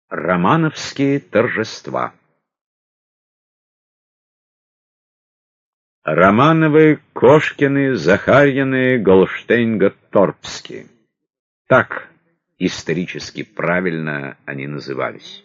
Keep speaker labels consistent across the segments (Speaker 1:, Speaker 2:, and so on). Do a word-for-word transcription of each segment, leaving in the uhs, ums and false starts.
Speaker 1: Романовские торжества. Романовы, Кошкины, Захарьины, Голштейн-Готторпские. Так исторически правильно они назывались.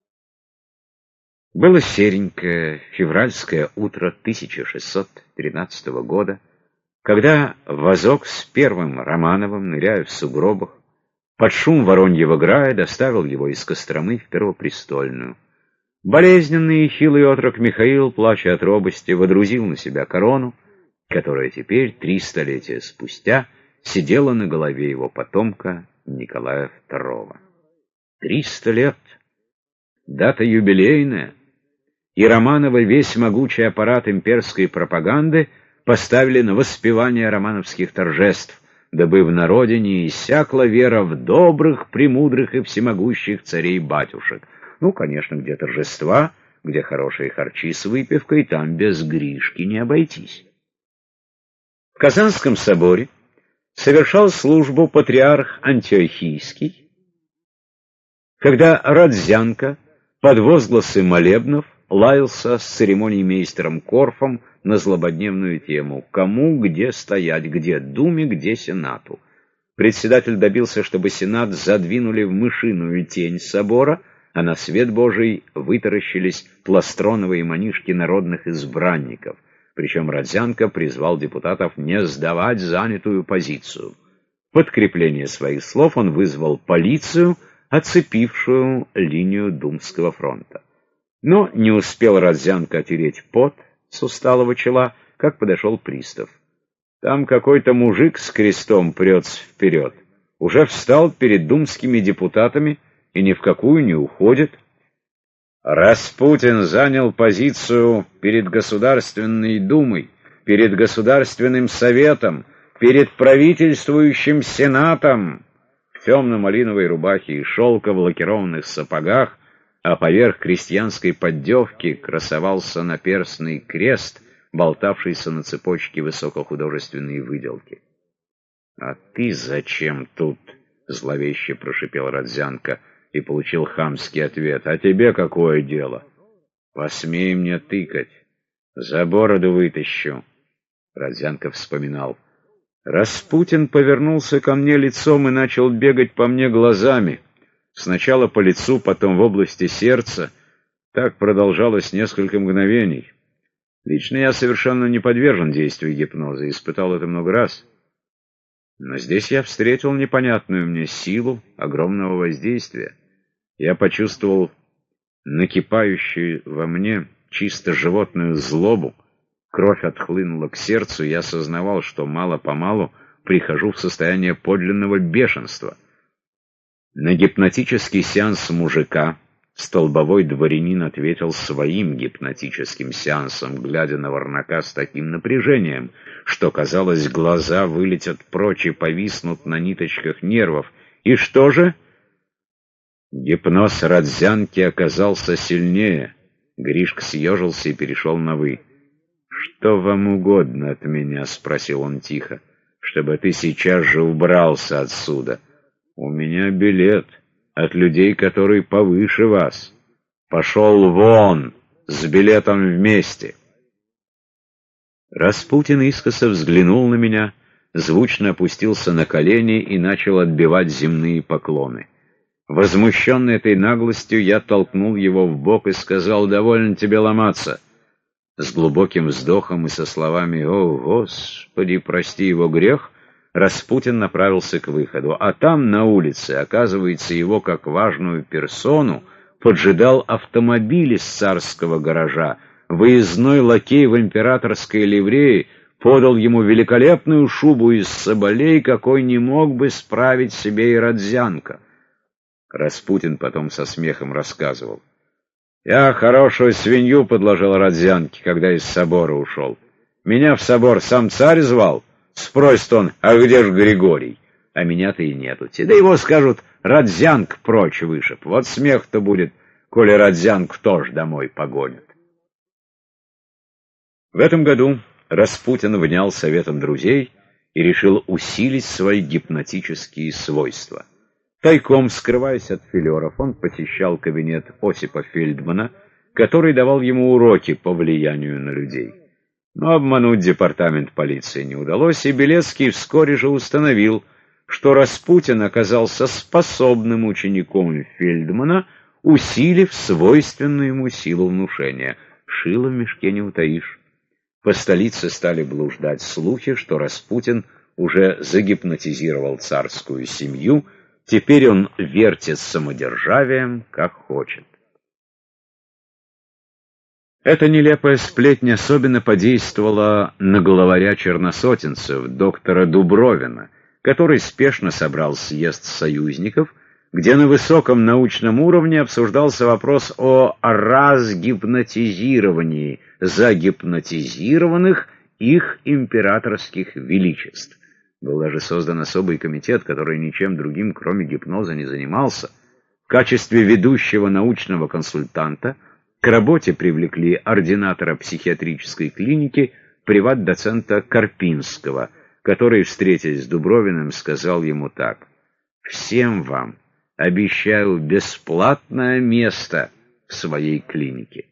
Speaker 1: Было серенькое февральское утро тысяча шестьсот тринадцатого года, когда возок с первым Романовым, ныряя в сугробах, под шум вороньего грая доставил его из Костромы в Первопрестольную. Болезненный и хилый отрок Михаил, плача от робости, водрузил на себя корону, которая теперь, три столетия спустя, сидела на голове его потомка Николая второго. Триста лет. Дата юбилейная. И Романовы весь могучий аппарат имперской пропаганды поставили на воспевание романовских торжеств, дабы в народе не иссякла вера в добрых, премудрых и всемогущих царей-батюшек. Ну, конечно, где торжества, где хорошие харчи с выпивкой, там без Гришки не обойтись. В Казанском соборе совершал службу патриарх Антиохийский, когда Родзянко под возгласы молебнов лаялся с церемониймейстером Корфом на злободневную тему: кому где стоять, где Думе, где Сенату. Председатель добился, чтобы Сенат задвинули в мышиную тень собора, а на свет Божий вытаращились пластроновые манишки народных избранников. Причем Родзянко призвал депутатов не сдавать занятую позицию. В подкрепление своих слов он вызвал полицию, оцепившую линию Думского фронта. Но не успел Родзянко отереть пот с усталого чела, как подошел пристав. Там какой-то мужик с крестом прется вперед. Уже встал перед думскими депутатами и ни в какую не уходит. Распутин занял позицию перед Государственной Думой, перед Государственным Советом, перед правительствующим Сенатом. В темно-малиновой рубахе и шелка в лакированных сапогах, а поверх крестьянской поддевки красовался наперстный крест, болтавшийся на цепочке высокохудожественной выделки. — А ты зачем тут? — зловеще прошипел Родзянко и получил хамский ответ. — А тебе какое дело? — Посмей мне тыкать. За бороду вытащу. Родзянко вспоминал. Распутин повернулся ко мне лицом и начал бегать по мне глазами. Сначала по лицу, потом в области сердца. Так продолжалось несколько мгновений. Лично я совершенно не подвержен действию гипноза, испытал это много раз. Но здесь я встретил непонятную мне силу огромного воздействия. Я почувствовал накипающую во мне чисто животную злобу. Кровь отхлынула к сердцу, и я сознавал, что мало-помалу прихожу в состояние подлинного бешенства. На гипнотический сеанс мужика столбовой дворянин ответил своим гипнотическим сеансом, глядя на Варнака с таким напряжением, что, казалось, глаза вылетят прочь и повиснут на ниточках нервов. И что же? Гипноз Родзянки оказался сильнее. Гришка съежился и перешел на «вы». «Что вам угодно от меня?» — спросил он тихо. «Чтобы ты сейчас же убрался отсюда. У меня билет от людей, которые повыше вас. Пошел вон с билетом вместе». Распутин искоса взглянул на меня, звучно опустился на колени и начал отбивать земные поклоны. Возмущенный этой наглостью, я толкнул его в бок и сказал: «Довольно тебе ломаться». С глубоким вздохом и со словами «О, Господи, прости его грех», Распутин направился к выходу, а там, на улице, оказывается, его, как важную персону, поджидал автомобиль из царского гаража. Выездной лакей в императорской ливрее подал ему великолепную шубу из соболей, какой не мог бы справить себе и Родзянко. Распутин потом со смехом рассказывал. «Я хорошую свинью подложил Родзянке, когда из собора ушел. Меня в собор сам царь звал. Спросит он: а где ж Григорий? А меня-то и нету. Да его, скажут, Родзянк прочь вышиб. Вот смех-то будет, коли Родзянк тоже домой погонят». В этом году Распутин внял советом друзей и решил усилить свои гипнотические свойства. Тайком, скрываясь от филеров, он посещал кабинет Осипа Фельдмана, который давал ему уроки по влиянию на людей. Но обмануть департамент полиции не удалось, и Белецкий вскоре же установил, что Распутин оказался способным учеником Фельдмана, усилив свойственную ему силу внушения. Шило в мешке не утаишь. По столице стали блуждать слухи, что Распутин уже загипнотизировал царскую семью, теперь он вертит самодержавием, как хочет. Эта нелепая сплетня особенно подействовала на главаря черносотенцев, доктора Дубровина, который спешно собрал съезд союзников, где на высоком научном уровне обсуждался вопрос о разгипнотизировании загипнотизированных их императорских величеств. Был даже создан особый комитет, который ничем другим, кроме гипноза, не занимался. В качестве ведущего научного консультанта к работе привлекли ординатора психиатрической клиники, приват-доцента Карпинского, который, встретясь с Дубровиным, сказал ему так: «Всем вам обещаю бесплатное место в своей клинике».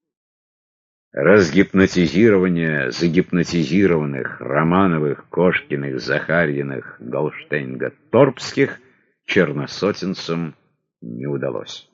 Speaker 1: Разгипнотизирование загипнотизированных Романовых, Кошкиных, Захарьиных, Голштейн-Гатторпских черносотенцам не удалось.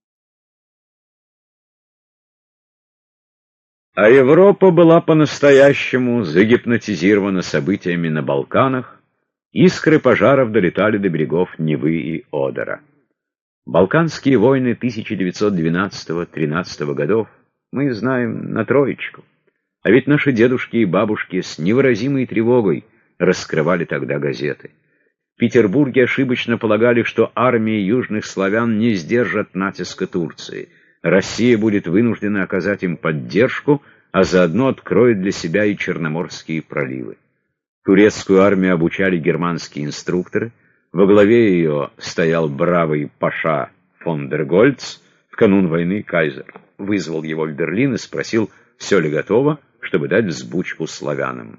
Speaker 1: А Европа была по-настоящему загипнотизирована событиями на Балканах, искры пожаров долетали до берегов Невы и Одера. Балканские войны тысяча девятьсот двенадцатого-тринадцатого годов мы знаем на троечку. А ведь наши дедушки и бабушки с невыразимой тревогой раскрывали тогда газеты. В Петербурге ошибочно полагали, что армии южных славян не сдержат натиска Турции. Россия будет вынуждена оказать им поддержку, а заодно откроет для себя и Черноморские проливы. Турецкую армию обучали германские инструкторы. Во главе ее стоял бравый паша фон дер Гольц. В канун войны кайзер вызвал его в Берлин и спросил, все ли готово, чтобы дать взбучку славянам.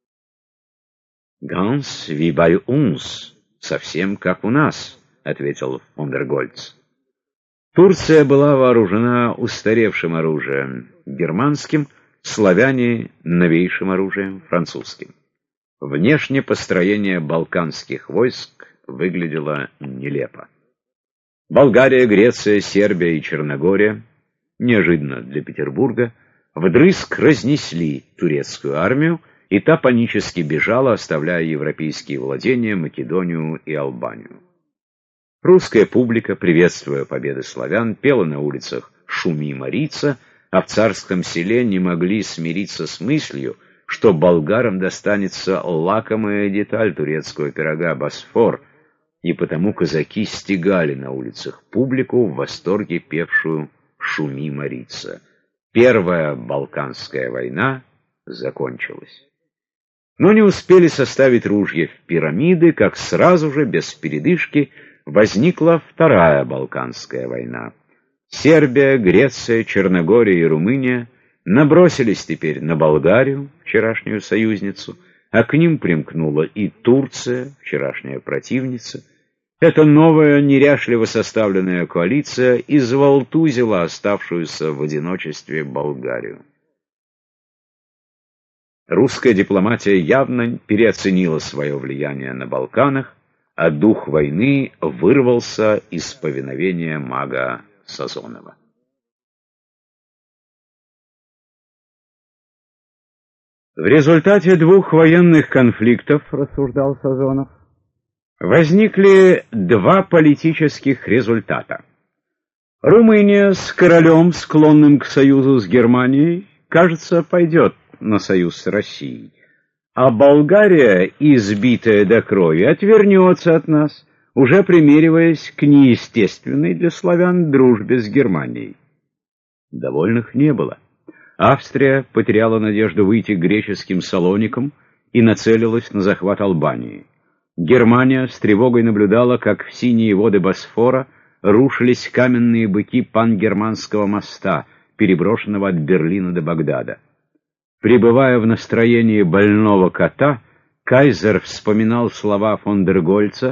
Speaker 1: «Ганс wie bei uns», совсем как у нас, ответил фон дер Гольц. Турция была вооружена устаревшим оружием германским, славяне новейшим оружием французским. Внешне построение балканских войск выглядело нелепо. Болгария, Греция, Сербия и Черногория, неожиданно для Петербурга, вдрызг разнесли турецкую армию, и та панически бежала, оставляя европейские владения, Македонию и Албанию. Русская публика, приветствуя победы славян, пела на улицах «Шуми, Марица», а в царском селе не могли смириться с мыслью, что болгарам достанется лакомая деталь турецкого пирога Босфор, и потому казаки стегали на улицах публику в восторге певшую «Шуми, Марица». Первая Балканская война закончилась. Но не успели составить ружья в пирамиды, как сразу же, без передышки, возникла Вторая Балканская война. Сербия, Греция, Черногория и Румыния набросились теперь на Болгарию, вчерашнюю союзницу, а к ним примкнула и Турция, вчерашняя противница. Эта новая, неряшливо составленная коалиция изволтузила оставшуюся в одиночестве Болгарию. Русская дипломатия явно переоценила свое влияние на Балканах, а дух войны вырвался из повиновения мага Сазонова. В результате двух военных конфликтов, рассуждал Сазонов, возникли два политических результата. Румыния с королем, склонным к союзу с Германией, кажется, пойдет на союз с Россией, а Болгария, избитая до крови, отвернется от нас, уже примериваясь к неестественной для славян дружбе с Германией. Довольных не было. Австрия потеряла надежду выйти к греческим салоникам и нацелилась на захват Албании. Германия с тревогой наблюдала, как в синие воды Босфора рушились каменные быки пангерманского моста, переброшенного от Берлина до Багдада. Пребывая в настроении больного кота, кайзер вспоминал слова фон дер Гольца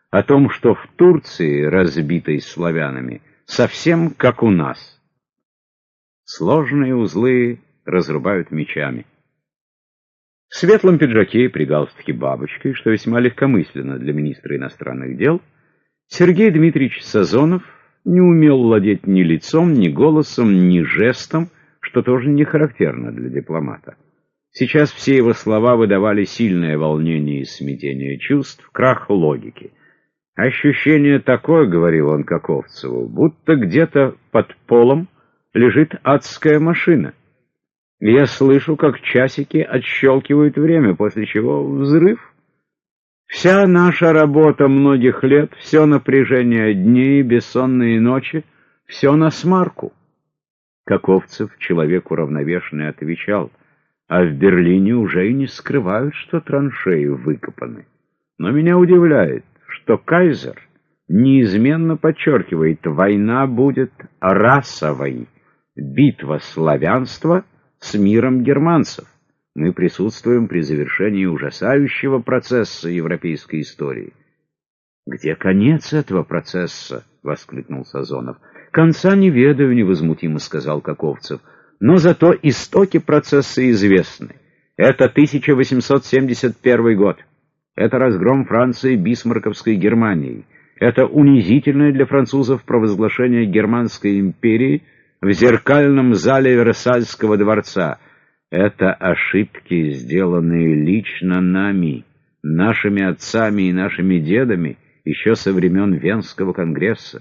Speaker 1: о том, что в Турции, разбитой славянами, совсем как у нас. Сложные узлы разрубают мечами. В светлом пиджаке и при галстуке бабочкой, что весьма легкомысленно для министра иностранных дел, Сергей Дмитриевич Сазонов не умел владеть ни лицом, ни голосом, ни жестом, что тоже не характерно для дипломата. Сейчас все его слова выдавали сильное волнение и смятение чувств, крах логики. «Ощущение такое, — говорил он Каковцеву, — будто где-то под полом лежит адская машина. Я слышу, как часики отщелкивают время, после чего взрыв. Вся наша работа многих лет, все напряжение дней, бессонные ночи, все на смарку». Каковцев, человек уравновешенный, отвечал: «А в Берлине уже и не скрывают, что траншеи выкопаны. Но меня удивляет, что кайзер неизменно подчеркивает: война будет расовой, битва славянства с миром германцев. Мы присутствуем при завершении ужасающего процесса европейской истории». «Где конец этого процесса?» — воскликнул Сазонов. «Конца не ведаю», — невозмутимо сказал Каковцев. «Но зато истоки процесса известны. Это тысяча восемьсот семьдесят первый год. Это разгром Франции Бисмарковской Германией. Это унизительное для французов провозглашение Германской империи в зеркальном зале Версальского дворца. Это ошибки, сделанные лично нами, нашими отцами и нашими дедами еще со времен Венского конгресса».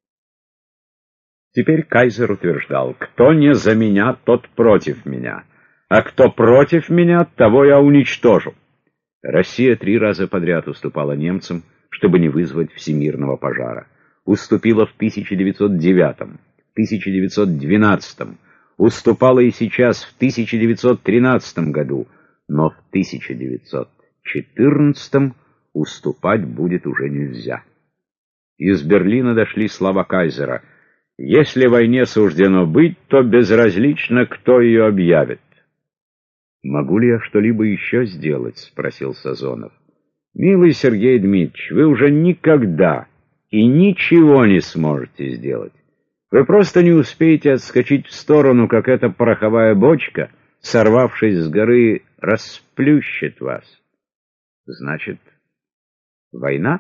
Speaker 1: Теперь кайзер утверждал: «Кто не за меня, тот против меня, а кто против меня, того я уничтожу». Россия три раза подряд уступала немцам, чтобы не вызвать всемирного пожара. Уступила в тысяча девятьсот девятом, тысяча девятьсот двенадцатом, уступала и сейчас в тысяча девятьсот тринадцатом году, но в тысяча девятьсот четырнадцатом уступать будет уже нельзя. Из Берлина дошли слова кайзера: «Если войне суждено быть, то безразлично, кто ее объявит». «Могу ли я что-либо еще сделать?» — спросил Сазонов. «Милый Сергей Дмитриевич, вы уже никогда и ничего не сможете сделать. Вы просто не успеете отскочить в сторону, как эта пороховая бочка, сорвавшись с горы, расплющит вас». «Значит, война?»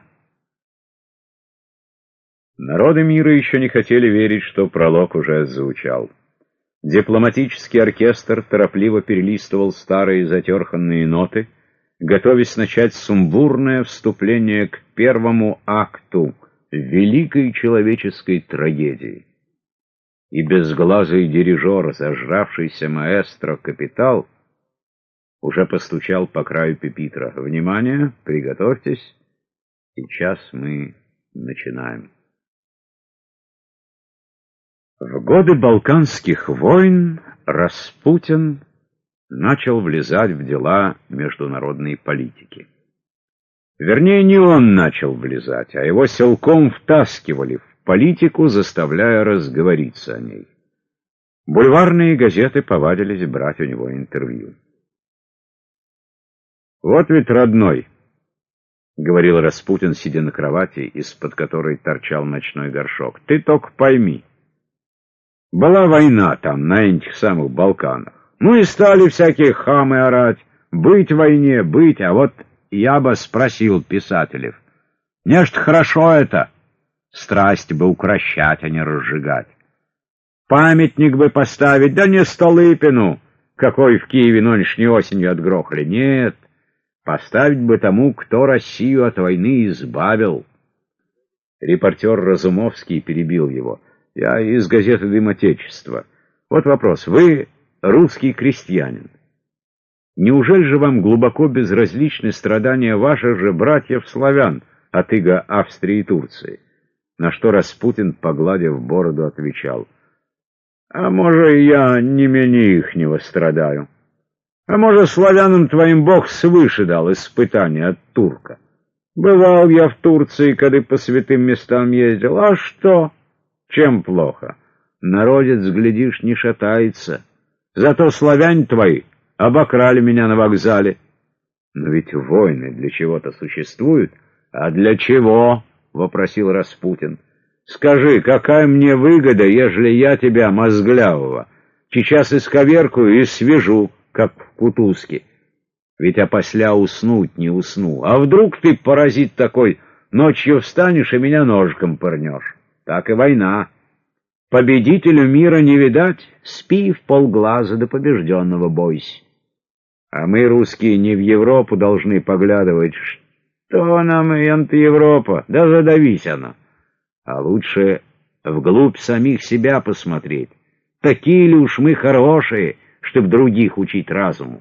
Speaker 1: Народы мира еще не хотели верить, что пролог уже звучал. Дипломатический оркестр торопливо перелистывал старые затерханные ноты, готовясь начать сумбурное вступление к первому акту великой человеческой трагедии. И безглазый дирижер, зажравшийся маэстро Капитал, уже постучал по краю пюпитра. «Внимание! Приготовьтесь! Сейчас мы начинаем». В годы Балканских войн Распутин начал влезать в дела международной политики. Вернее, не он начал влезать, а его силком втаскивали в политику, заставляя разговориться о ней. Бульварные газеты повадились брать у него интервью. «Вот ведь, родной», — говорил Распутин, сидя на кровати, из-под которой торчал ночной горшок, — «ты только пойми. Была война там, на этих самых Балканах. Ну и стали всякие хамы орать. Быть в войне, быть. А вот я бы спросил писателев: не ж хорошо это? Страсть бы укрощать, а не разжигать. Памятник бы поставить, да не Столыпину, какой в Киеве нынешней осенью отгрохали. Нет, поставить бы тому, кто Россию от войны избавил». Репортер Разумовский перебил его: «Я из газеты «Дым Отечества». Вот вопрос. Вы русский крестьянин. Неужели же вам глубоко безразличны страдания ваших же братьев-славян от ига Австрии и Турции?» На что Распутин, погладив бороду, отвечал: «А может, я не менее ихнего страдаю? А может, славянам твоим Бог свыше дал испытание от турка? Бывал я в Турции, когда по святым местам ездил. А что? Чем плохо? Народец, глядишь, не шатается. Зато славяне твои обокрали меня на вокзале». Но ведь войны для чего-то существуют, «А для чего?» — вопросил Распутин. «Скажи, какая мне выгода, ежели я тебя, мозглявого, сейчас исковеркаю и свяжу, как в кутузке? Ведь опосля уснуть не усну. А вдруг ты, паразит такой, ночью встанешь и меня ножиком пырнешь? Так и война. Победителю мира не видать, спи в полглаза, до побежденного бойся. А мы, русские, не в Европу должны поглядывать. Что нам и Европа? Да задавись она. А лучше вглубь самих себя посмотреть. Такие ли уж мы хорошие, чтоб других учить разуму?»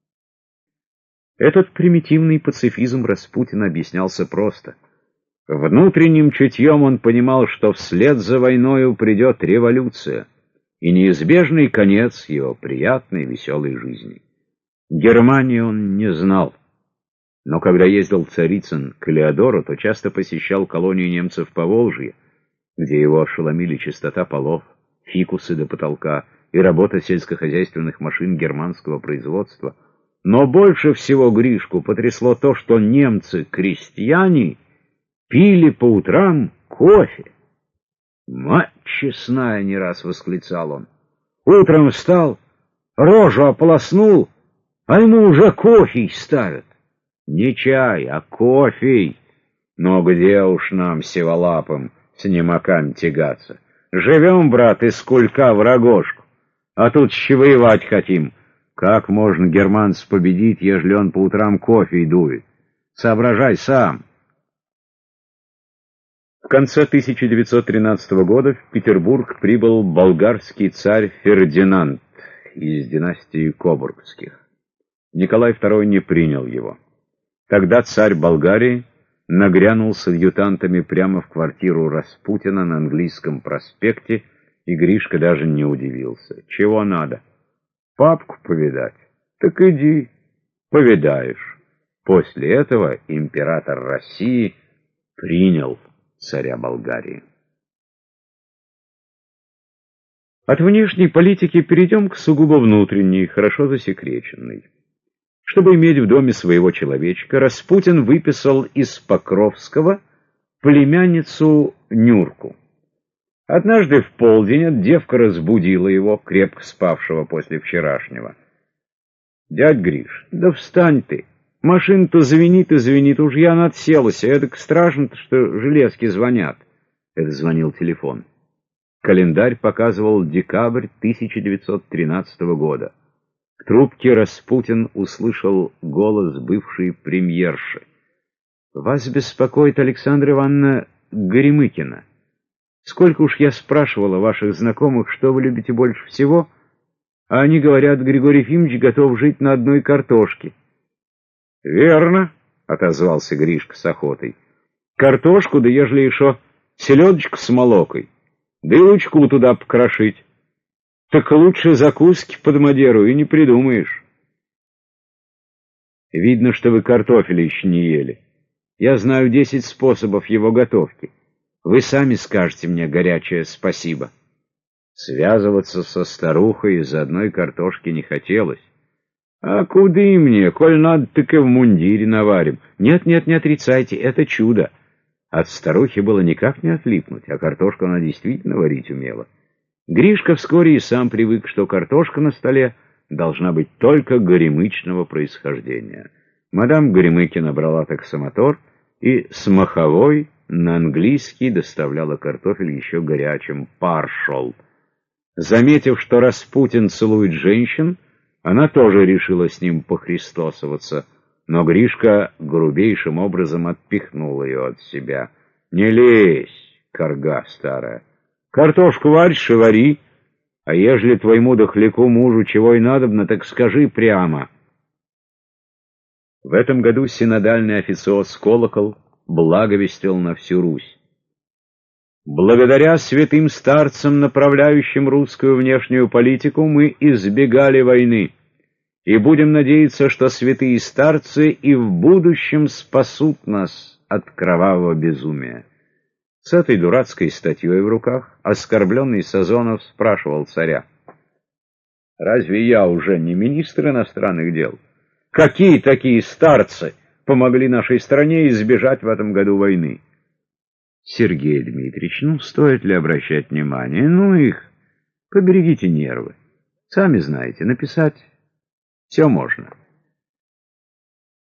Speaker 1: Этот примитивный пацифизм Распутина объяснялся просто. Внутренним чутьем он понимал, что вслед за войною придет революция и неизбежный конец его приятной веселой жизни. Германии он не знал, но когда ездил Царицын к Элеодору, то часто посещал колонию немцев по Волжье, где его ошеломили чистота полов, фикусы до потолка и работа сельскохозяйственных машин германского производства. Но больше всего Гришку потрясло то, что немцы-крестьяне пили по утрам кофе. «Мать честная!» — не раз восклицал он. «Утром встал, рожу ополоснул, а ему уже кофе ставят. Не чай, а кофе. Но где уж нам, сиволапым, с немаками тягаться? Живем, брат, из кулька в рогожку, а тут еще воевать хотим. Как можно германца победить, ежели он по утрам кофе дует? Соображай сам». В конце тысяча девятьсот тринадцатого года в Петербург прибыл болгарский царь Фердинанд из династии Кобургских. Николай второй не принял его. Тогда царь Болгарии нагрянул с адъютантами прямо в квартиру Распутина на Английском проспекте, и Гришка даже не удивился. «Чего надо? Папку повидать? Так иди, повидаешь». После этого император России принял царя Болгарии. От внешней политики перейдем к сугубо внутренней, хорошо засекреченной. Чтобы иметь в доме своего человечка, Распутин выписал из Покровского племянницу Нюрку. Однажды в полдень девка разбудила его, крепко спавшего после вчерашнего. «Дядь Гриш, да встань ты! Машина-то звенит и звенит, уж я надселась, а это страшно-то, что железки звонят». Это звонил телефон. Календарь показывал декабрь тысяча девятьсот тринадцатого года. В трубке Распутин услышал голос бывшей премьерши. «Вас беспокоит Александра Ивановна Горемыкина. Сколько уж я спрашивала ваших знакомых, что вы любите больше всего, а они говорят, Григорий Ефимович готов жить на одной картошке». «Верно», — отозвался Гришка с охотой. «Картошку, да ежели еще селедочку с молокой, да и лучку туда покрошить. Так лучше закуски под Мадеру и не придумаешь». «Видно, что вы картофеля еще не ели. Я знаю десять способов его готовки. Вы сами скажете мне горячее спасибо». Связываться со старухой из одной картошки не хотелось. «А куды мне? Коль надо, так и в мундире наварим». «Нет-нет, не отрицайте, это чудо». От старухи было никак не отлипнуть, а картошку она действительно варить умела. Гришка вскоре и сам привык, что картошка на столе должна быть только горемычного происхождения. Мадам Горемыкина брала таксомотор и с Маховой на английский доставляла картофель еще горячим. Пар шел. Заметив, что Распутин целует женщин, она тоже решила с ним похристосоваться, но Гришка грубейшим образом отпихнул ее от себя. «Не лезь, корга старая! Картошку варишь и вари, а ежели твоему дохляку мужу чего и надобно, так скажи прямо». В этом году синодальный официоз Колокол благовестил на всю Русь. «Благодаря святым старцам, направляющим русскую внешнюю политику, мы избегали войны, и будем надеяться, что святые старцы и в будущем спасут нас от кровавого безумия». С этой дурацкой статьей в руках оскорбленный Сазонов спрашивал царя: «Разве я уже не министр иностранных дел? Какие такие старцы помогли нашей стране избежать в этом году войны. Сергей Дмитриевич, ну, стоит ли обращать внимание? Ну их, поберегите нервы. Сами знаете, написать все можно.